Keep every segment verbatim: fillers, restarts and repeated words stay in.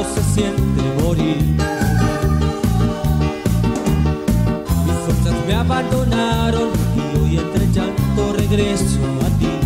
se siente morir. Mis fuerzas me abandonaron y hoy entre llanto regreso a ti.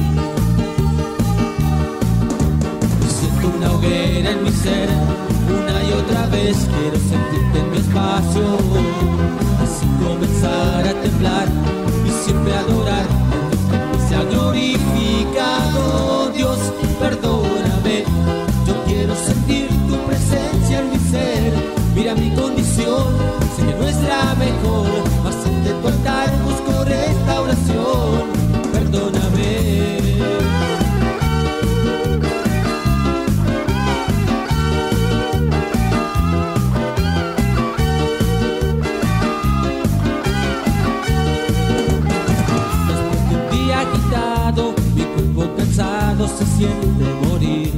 Siento una hoguera en mi ser, una y otra vez quiero sentirte en mi espacio, así comenzar a temblar y siempre adorar a Dios que me sea glorificado. Dios, perdóname, yo quiero sentir tu presencia en mi ser. Mira mi condición, sé que no es la mejor, mas ante tu altar busco restauración. Perdóname. Mi cuerpo cansado se siente morir.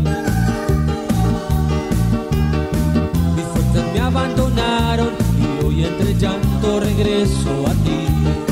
Mis fuerzas me abandonaron y hoy entre llanto regreso a ti.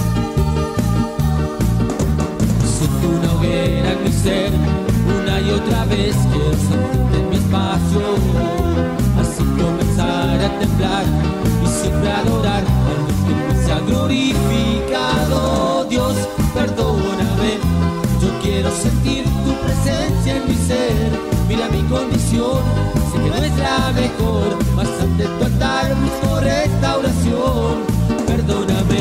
Siento una hoguera en mi ser, una y otra vez quiero sentirte en mi espacio, así comenzar a temblar y siempre adorar a Dios que me sea glorificado. Dios, perdóname, yo quiero sentir tu presencia en mi ser. Mira mi condición, sé que no es la mejor, mas ante tu altar busco restauración. Perdóname.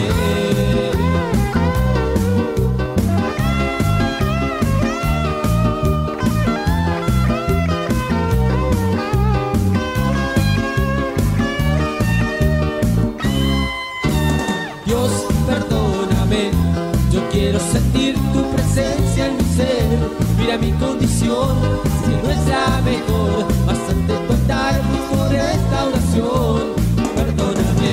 Dios, perdóname, yo quiero sentir tu presencia en mi ser. Mira mi condición, sé que no es la mejor, mas ante tu altar busco restauración. Perdóname.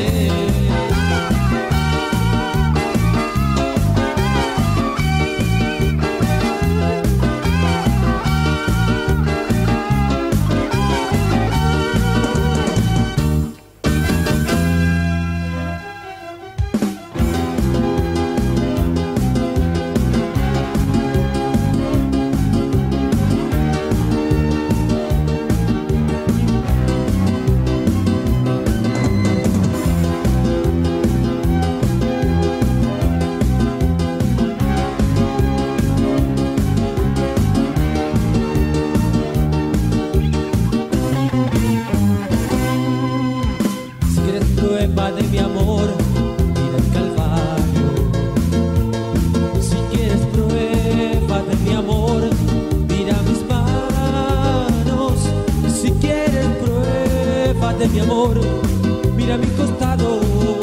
Prueba de mi amor, mira el Calvario. Si quieres prueba de mi amor, mira mis manos. Si quieres prueba de mi amor, mira mi costado.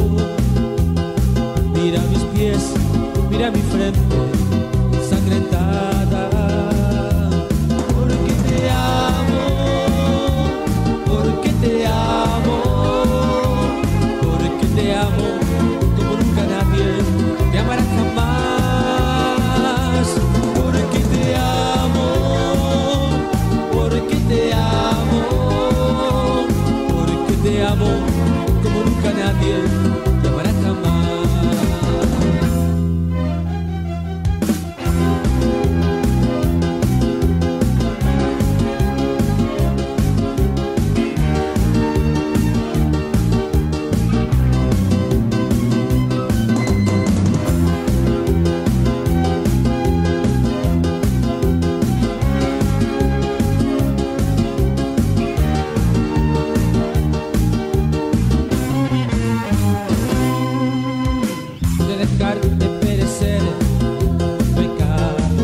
Mira mis pies, mira mi frente ensangrentada. Porque te amo, porque te amo. Te amo como nunca nadie te amará jamás. Porque te amo, porque te amo, porque te amo como nunca nadie te amará jamás. De perecer pecado,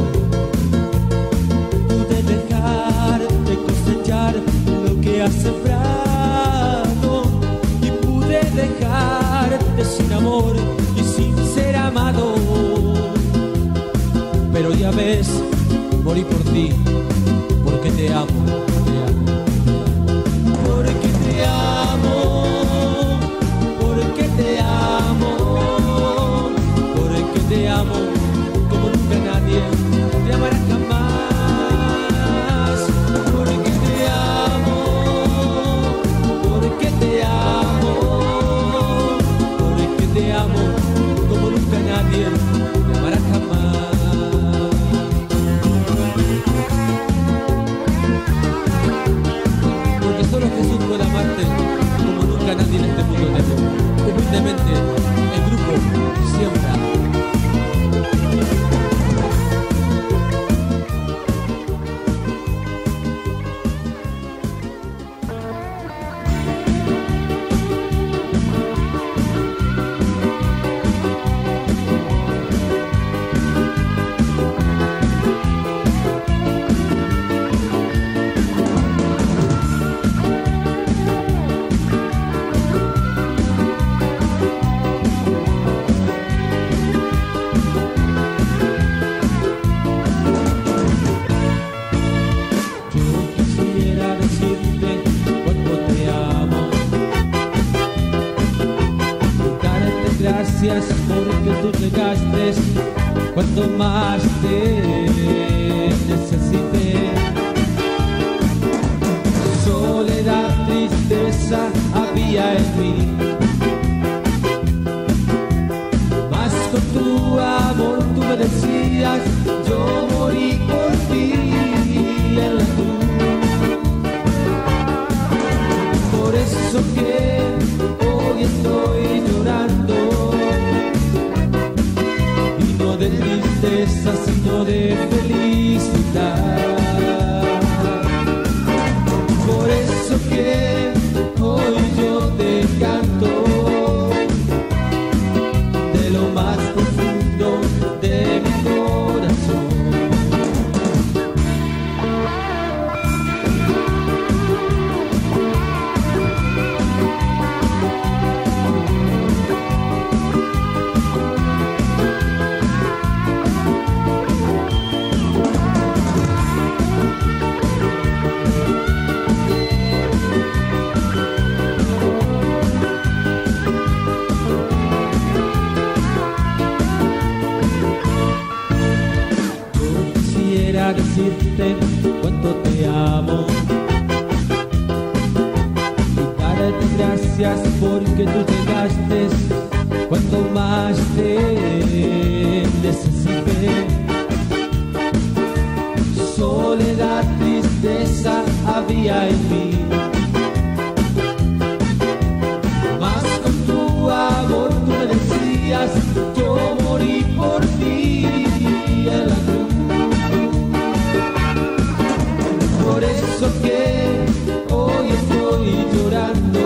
pude dejar de cosechar lo que has sembrado y pude dejarte sin amor y sin ser amado. Pero ya ves, morí por ti, porque te amo, te amo, porque te amo, porque te amo. Te amo como nunca nadie te amará jamás. Porque te amo, porque te amo, porque te amo como nunca nadie te amará jamás. gracias porque tú llegaste cuando más te necesité. Soledad, tristeza había en mí, mas con tu amor tú me decías, yo morí por ti en la cruz. Por eso que hoy estoy llorando, y no de tristeza sino de felicidad. Por eso que hoy yo te canto de lo más profundo de mi corazón. Decirte cuánto te amo y darte gracias porque tú llegaste cuando más te necesité. Soledad, tristeza había en mí, mas con tu amor tú me decías, yo morí por ti en la cruz. Por eso que hoy estoy llorando,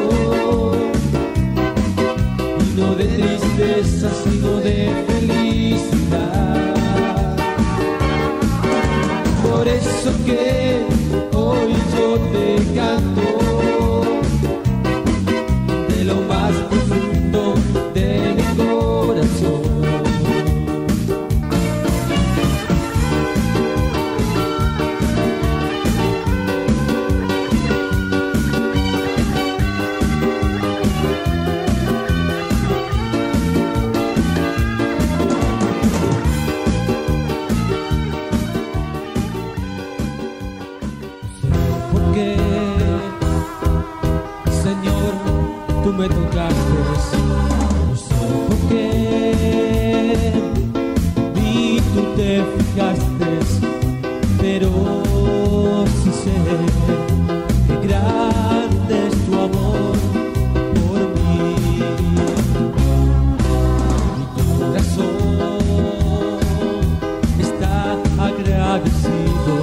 y no de tristeza sino de felicidad. Por eso que hoy yo te canto de lo más profundo de mi corazón. Señor, tú me tocaste, no sé por qué, ni tú te fijaste, pero sí sé que grande es tu amor por mí. Mi corazón está agradecido.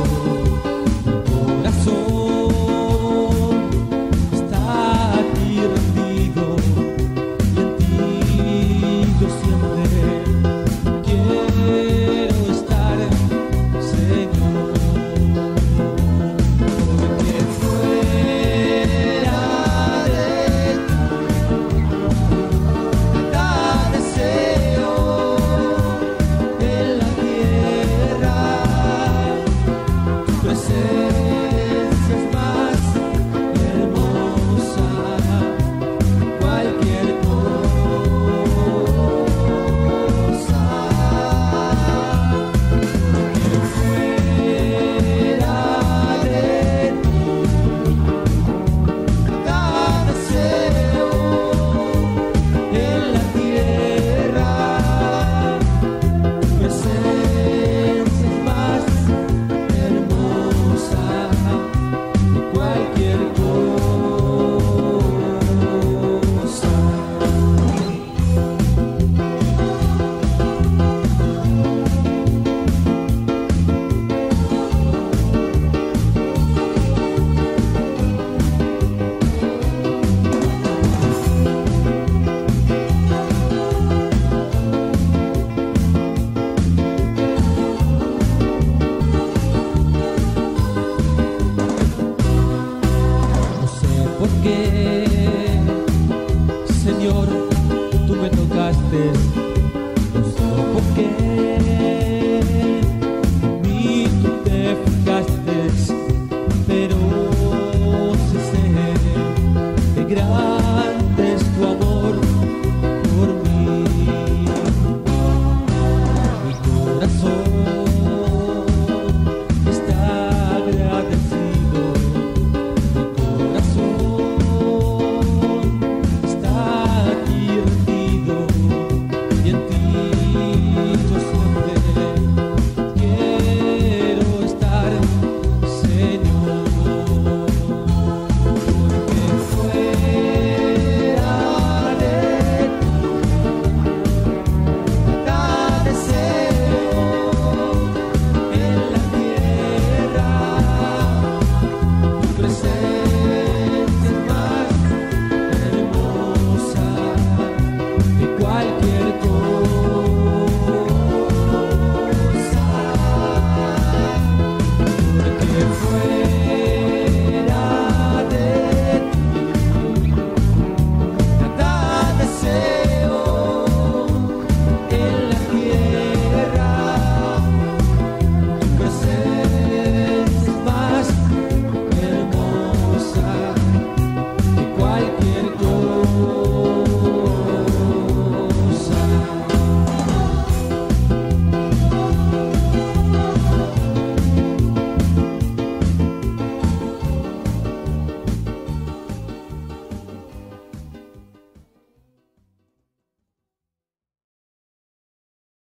Porque